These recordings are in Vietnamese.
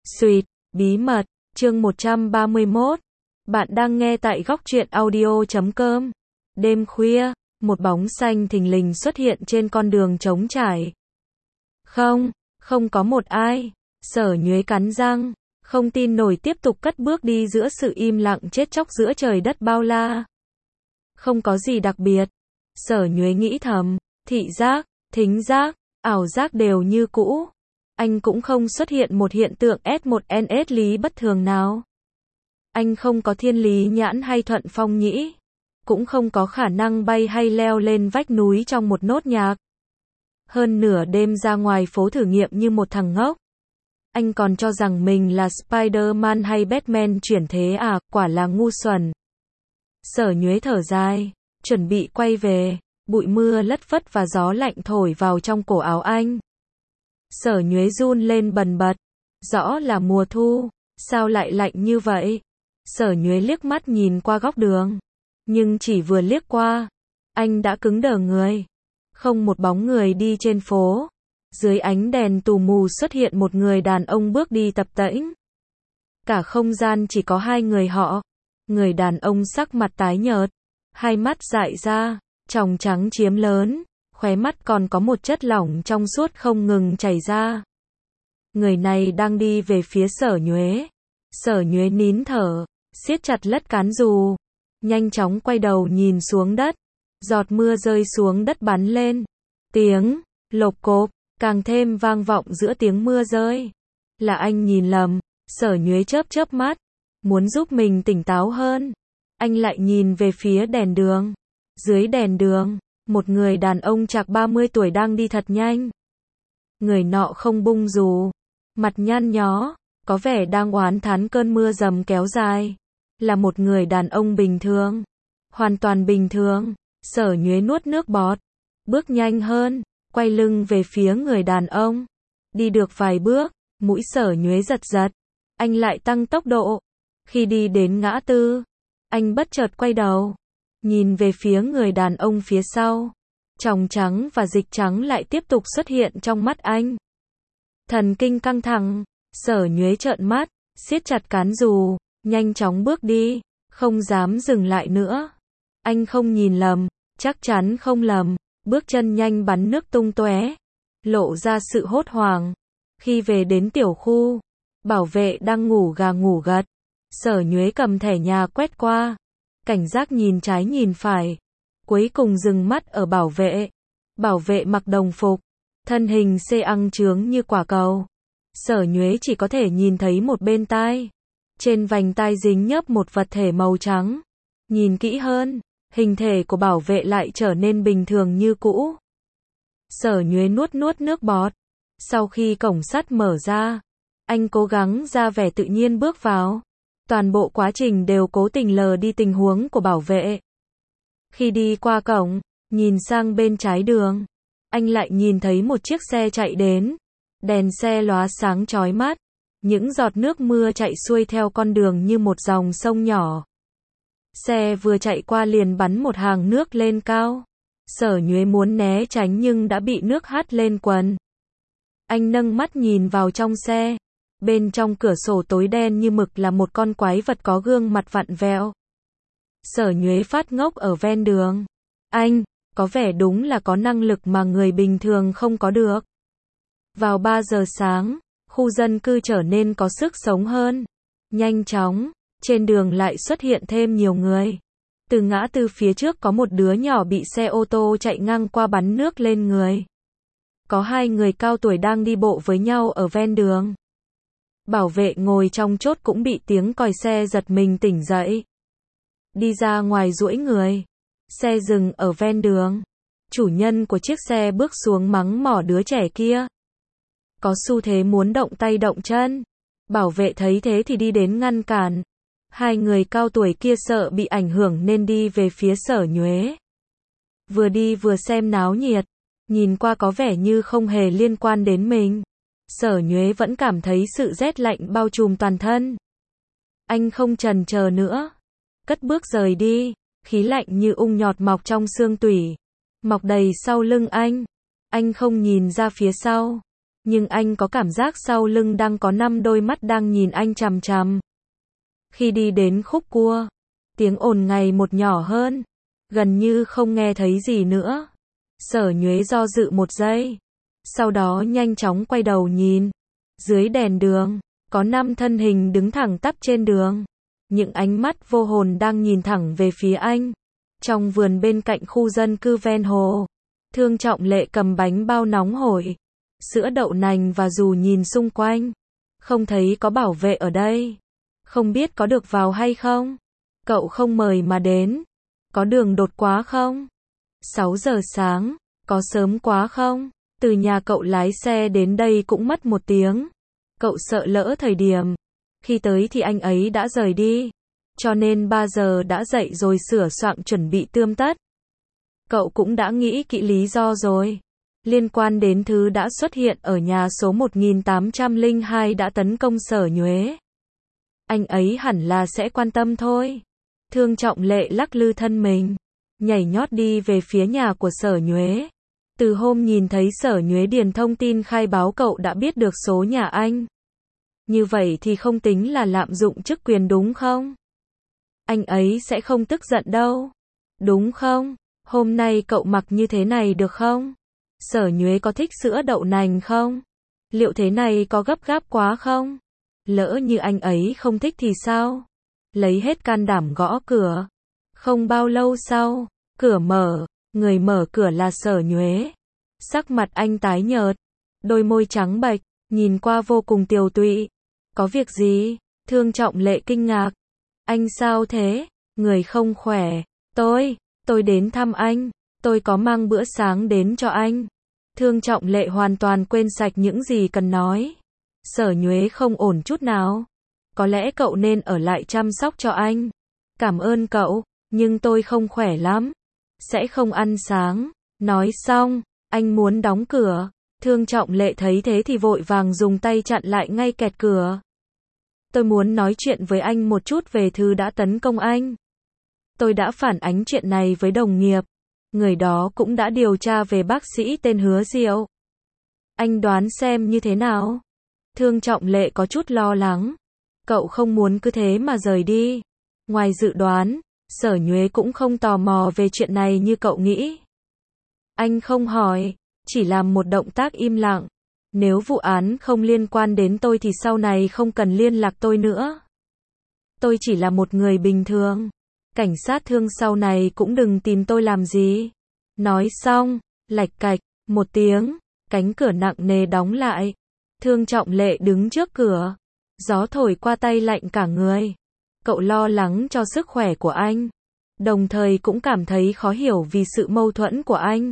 Sweet, bí mật, chương 131. Bạn đang nghe tại góc truyện audio.com. Đêm khuya, một bóng xanh thình lình xuất hiện trên con đường trống trải. Không có một ai. Sở Nhuế cắn răng, không tin nổi tiếp tục cất bước đi giữa sự im lặng chết chóc giữa trời đất bao la. Không có gì đặc biệt. Sở Nhuế nghĩ thầm, thị giác, thính giác, ảo giác đều như cũ. Anh cũng không xuất hiện một hiện tượng S1NS lý bất thường nào. Anh không có thiên lý nhãn hay thuận phong nhĩ. Cũng không có khả năng bay hay leo lên vách núi trong một nốt nhạc. Hơn nửa đêm ra ngoài phố thử nghiệm như một thằng ngốc. Anh còn cho rằng mình là Spider-Man hay Batman chuyển thế à, quả là ngu xuẩn. Sở Nhuế thở dài, chuẩn bị quay về, bụi mưa lất phất và gió lạnh thổi vào trong cổ áo anh. Sở Nhuế run lên bần bật, rõ là mùa thu, sao lại lạnh như vậy? Sở Nhuế liếc mắt nhìn qua góc đường, nhưng chỉ vừa liếc qua, anh đã cứng đờ người. Không một bóng người đi trên phố. Dưới ánh đèn tù mù xuất hiện một người đàn ông bước đi tập tễnh. Cả không gian chỉ có hai người họ. Người đàn ông sắc mặt tái nhợt, hai mắt dại ra, tròng trắng chiếm lớn, khóe mắt còn có một chất lỏng trong suốt không ngừng chảy ra. Người này đang đi về phía Sở Nhuế. Sở Nhuế nín thở, siết chặt lất cán dù, nhanh chóng quay đầu nhìn xuống đất. Giọt mưa rơi xuống đất bắn lên. Tiếng lộp cộp càng thêm vang vọng giữa tiếng mưa rơi. Là anh nhìn lầm. Sở Nhuế chớp mắt, muốn giúp mình tỉnh táo hơn. Anh lại nhìn về phía đèn đường. Dưới đèn đường, một người đàn ông chạc 30 tuổi đang đi thật nhanh. Người nọ không bung dù, mặt nhăn nhó, có vẻ đang oán thán cơn mưa dầm kéo dài. Là một người đàn ông bình thường, hoàn toàn bình thường. Sở Nhuế nuốt nước bọt, bước nhanh hơn, quay lưng về phía người đàn ông. Đi được vài bước, mũi Sở Nhuế giật giật, anh lại tăng tốc độ. Khi đi đến ngã tư, anh bất chợt quay đầu, nhìn về phía người đàn ông phía sau. Tròng trắng và dịch trắng lại tiếp tục xuất hiện trong mắt anh. Thần kinh căng thẳng, Sở Nhuế trợn mắt, siết chặt cán dù, nhanh chóng bước đi, không dám dừng lại nữa. Anh không nhìn lầm, chắc chắn không lầm, bước chân nhanh bắn nước tung tóe, lộ ra sự hốt hoảng. Khi về đến tiểu khu, bảo vệ đang ngủ gà ngủ gật. Sở Nhuế cầm thẻ nhà quét qua, cảnh giác nhìn trái nhìn phải, cuối cùng dừng mắt ở bảo vệ. Bảo vệ mặc đồng phục, thân hình xê ăng trướng như quả cầu. Sở Nhuế chỉ có thể nhìn thấy một bên tai. Trên vành tai dính nhớp một vật thể màu trắng. Nhìn kỹ hơn, hình thể của bảo vệ lại trở nên bình thường như cũ. Sở Nhuế nuốt nước bọt. Sau khi cổng sắt mở ra, anh cố gắng ra vẻ tự nhiên bước vào. Toàn bộ quá trình đều cố tình lờ đi tình huống của bảo vệ. Khi đi qua cổng, nhìn sang bên trái đường, anh lại nhìn thấy một chiếc xe chạy đến. Đèn xe lóa sáng chói mắt. Những giọt nước mưa chạy xuôi theo con đường như một dòng sông nhỏ. Xe vừa chạy qua liền bắn một hàng nước lên cao. Sở Nhuế muốn né tránh nhưng đã bị nước hắt lên quần. Anh nâng mắt nhìn vào trong xe. Bên trong cửa sổ tối đen như mực là một con quái vật có gương mặt vặn vẹo. Sở Nhuế phát ngốc ở ven đường. Anh, có vẻ đúng là có năng lực mà người bình thường không có được. Vào 3 giờ sáng, khu dân cư trở nên có sức sống hơn. Nhanh chóng, trên đường lại xuất hiện thêm nhiều người. Từ ngã tư phía trước có một đứa nhỏ bị xe ô tô chạy ngang qua bắn nước lên người. Có hai người cao tuổi đang đi bộ với nhau ở ven đường. Bảo vệ ngồi trong chốt cũng bị tiếng còi xe giật mình tỉnh dậy. Đi ra ngoài duỗi người. Xe dừng ở ven đường. Chủ nhân của chiếc xe bước xuống mắng mỏ đứa trẻ kia. Có xu thế muốn động tay động chân. Bảo vệ thấy thế thì đi đến ngăn cản. Hai người cao tuổi kia sợ bị ảnh hưởng nên đi về phía Sở Nhuế. Vừa đi vừa xem náo nhiệt. Nhìn qua có vẻ như không hề liên quan đến mình. Sở Nhuế vẫn cảm thấy sự rét lạnh bao trùm toàn thân. Anh không chần chờ nữa. Cất bước rời đi. Khí lạnh như ung nhọt mọc trong xương tủy. Mọc đầy sau lưng anh. Anh không nhìn ra phía sau. nhưng anh có cảm giác sau lưng đang có 5 đôi mắt đang nhìn anh chằm chằm. Khi đi đến khúc cua, tiếng ồn ngày một nhỏ hơn, gần như không nghe thấy gì nữa. Sở Nhuế do dự một giây, sau đó nhanh chóng quay đầu nhìn. Dưới đèn đường, có 5 thân hình đứng thẳng tắp trên đường. Những ánh mắt vô hồn đang nhìn thẳng về phía anh. Trong vườn bên cạnh khu dân cư ven hồ, Thương Trọng Lệ cầm bánh bao nóng hổi, sữa đậu nành và dù nhìn xung quanh, không thấy có bảo vệ ở đây. Không biết có được vào hay không? Cậu không mời mà đến. Có đường đột quá không? 6 giờ sáng, có sớm quá không? Từ nhà cậu lái xe đến đây cũng mất 1 tiếng. Cậu sợ lỡ thời điểm. Khi tới thì anh ấy đã rời đi. Cho nên 3 giờ đã dậy rồi sửa soạn chuẩn bị tươm tất. Cậu cũng đã nghĩ kỹ lý do rồi. Liên quan đến thứ đã xuất hiện ở nhà số 1802 đã tấn công Sở Nhuế. Anh ấy hẳn là sẽ quan tâm thôi. Thương Trọng Lệ lắc lư thân mình, nhảy nhót đi về phía nhà của Sở Nhuế. Từ hôm nhìn thấy Sở Nhuế điền thông tin khai báo cậu đã biết được số nhà anh. Như vậy thì không tính là lạm dụng chức quyền đúng không? Anh ấy sẽ không tức giận đâu. Đúng không? Hôm nay cậu mặc như thế này được không? Sở Nhuế có thích sữa đậu nành không? Liệu thế này có gấp gáp quá không? Lỡ như anh ấy không thích thì sao? Lấy hết can đảm gõ cửa. Không bao lâu sau, cửa mở, người mở cửa là Sở Nhuế. Sắc mặt anh tái nhợt, đôi môi trắng bệch, nhìn qua vô cùng tiều tụy. Có việc gì? Thương Trọng Lệ kinh ngạc. Anh sao thế? Người không khỏe. Tôi đến thăm anh. Tôi có mang bữa sáng đến cho anh. Thương Trọng Lệ hoàn toàn quên sạch những gì cần nói. Sở Nhuế không ổn chút nào. Có lẽ cậu nên ở lại chăm sóc cho anh. Cảm ơn cậu, nhưng tôi không khỏe lắm. Sẽ không ăn sáng. Nói xong, anh muốn đóng cửa. Thương Trọng Lệ thấy thế thì vội vàng dùng tay chặn lại ngay kẹt cửa. Tôi muốn nói chuyện với anh một chút về thứ đã tấn công anh. Tôi đã phản ánh chuyện này với đồng nghiệp. Người đó cũng đã điều tra về bác sĩ tên Hứa Diệu. Anh đoán xem như thế nào? Thương Trọng Lệ có chút lo lắng. Cậu không muốn cứ thế mà rời đi. Ngoài dự đoán, Sở Nhuế cũng không tò mò về chuyện này như cậu nghĩ. Anh không hỏi, chỉ làm một động tác im lặng. Nếu vụ án không liên quan đến tôi thì sau này không cần liên lạc tôi nữa. Tôi chỉ là một người bình thường. Cảnh sát Thương sau này cũng đừng tìm tôi làm gì. Nói xong, lạch cạch, một tiếng, cánh cửa nặng nề đóng lại. Thương Trọng Lệ đứng trước cửa. Gió thổi qua tay lạnh cả người. Cậu lo lắng cho sức khỏe của anh. Đồng thời cũng cảm thấy khó hiểu vì sự mâu thuẫn của anh.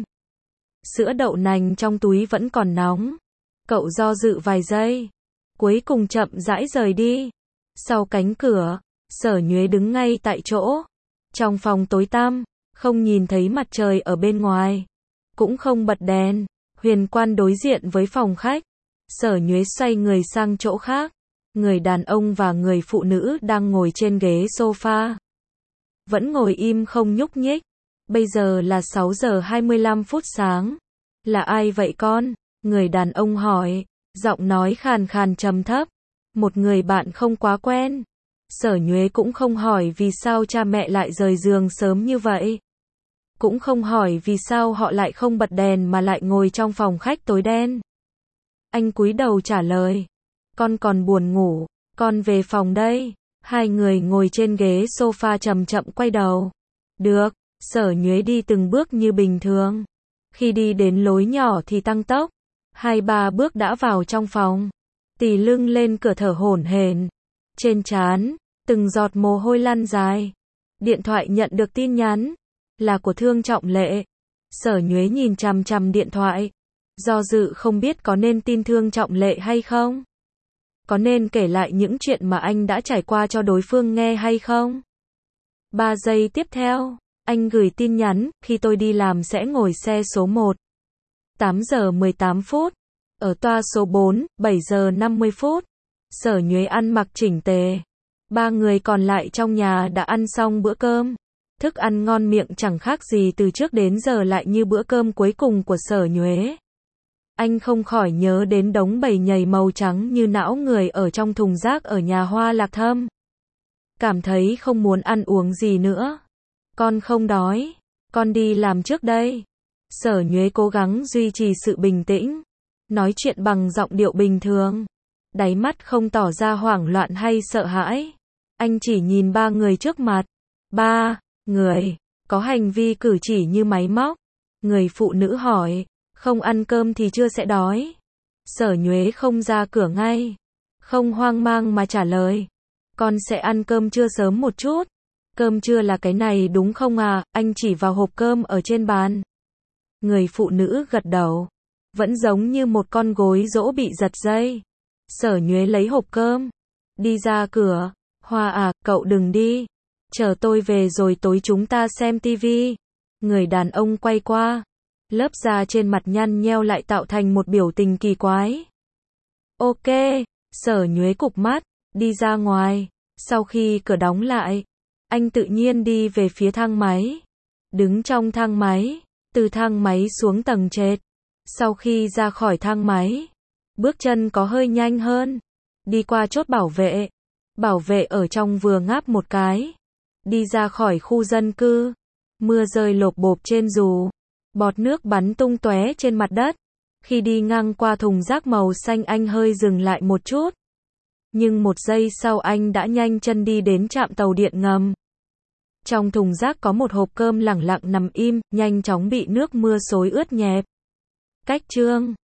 Sữa đậu nành trong túi vẫn còn nóng. Cậu do dự vài giây. Cuối cùng chậm rãi rời đi. Sau cánh cửa, Sở Nhuế đứng ngay tại chỗ. Trong phòng tối tăm, không nhìn thấy mặt trời ở bên ngoài. Cũng không bật đèn. Huyền quan đối diện với phòng khách. Sở Nhuế xoay người sang chỗ khác. Người đàn ông và người phụ nữ đang ngồi trên ghế sofa. Vẫn ngồi im không nhúc nhích. Bây giờ là 6 giờ 25 phút sáng. Là ai vậy con? Người đàn ông hỏi. Giọng nói khàn khàn trầm thấp. Một người bạn không quá quen. Sở Nhuế cũng không hỏi vì sao cha mẹ lại rời giường sớm như vậy. Cũng không hỏi vì sao họ lại không bật đèn mà lại ngồi trong phòng khách tối đen. Anh cúi đầu trả lời. Con còn buồn ngủ, con về phòng đây. Hai người ngồi trên ghế sofa chậm chậm quay đầu. Được, Sở Nhuế đi từng bước như bình thường. Khi đi đến lối nhỏ thì tăng tốc. 2-3 bước đã vào trong phòng. Tì lưng lên cửa thở hổn hển. Trên trán, từng giọt mồ hôi lăn dài. Điện thoại nhận được tin nhắn. Là của Thương Trọng Lệ. Sở Nhuế nhìn chằm chằm điện thoại. Do dự không biết có nên tin Thương Trọng Lệ hay không. Có nên kể lại những chuyện mà anh đã trải qua cho đối phương nghe hay không? 3 giây tiếp theo, anh gửi tin nhắn, khi tôi đi làm sẽ ngồi xe số 1. 8 giờ 18 phút. Ở toa số 4, 7 giờ 50 phút. Sở Nhuế ăn mặc chỉnh tề. 3 người còn lại trong nhà đã ăn xong bữa cơm. Thức ăn ngon miệng chẳng khác gì từ trước đến giờ lại như bữa cơm cuối cùng của Sở Nhuế. Anh không khỏi nhớ đến đống bầy nhầy màu trắng như não người ở trong thùng rác ở nhà Hoa Lạc Thâm. Cảm thấy không muốn ăn uống gì nữa. Con không đói. Con đi làm trước đây. Sở Nhuế cố gắng duy trì sự bình tĩnh. Nói chuyện bằng giọng điệu bình thường. Đáy mắt không tỏ ra hoảng loạn hay sợ hãi. Anh chỉ nhìn ba người trước mặt. Ba người. Có hành vi cử chỉ như máy móc. Người phụ nữ hỏi. Không ăn cơm thì chưa sẽ đói. Sở Nhuế không ra cửa ngay. Không hoang mang mà trả lời. Con sẽ ăn cơm trưa sớm một chút. Cơm trưa là cái này đúng không à? Anh chỉ vào hộp cơm ở trên bàn. Người phụ nữ gật đầu. Vẫn giống như một con gối dỗ bị giật dây. Sở Nhuế lấy hộp cơm. Đi ra cửa. Hoa à, cậu đừng đi. Chờ tôi về rồi tối chúng ta xem tivi. Người đàn ông quay qua. Lớp da trên mặt nhăn nheo lại tạo thành một biểu tình kỳ quái. Ok. Sở Nhuế cụp mắt. Đi ra ngoài. Sau khi cửa đóng lại, anh tự nhiên đi về phía thang máy. Đứng trong thang máy. Từ thang máy xuống tầng trệt. Sau khi ra khỏi thang máy, bước chân có hơi nhanh hơn. Đi qua chốt bảo vệ. Bảo vệ ở trong vừa ngáp một cái. Đi ra khỏi khu dân cư. Mưa rơi lộp bộp trên dù. Bọt nước bắn tung tóe trên mặt đất. Khi đi ngang qua thùng rác màu xanh anh hơi dừng lại một chút. Nhưng một giây sau anh đã nhanh chân đi đến trạm tàu điện ngầm. Trong thùng rác có một hộp cơm lẳng lặng nằm im, nhanh chóng bị nước mưa xối ướt nhẹp. Cách chương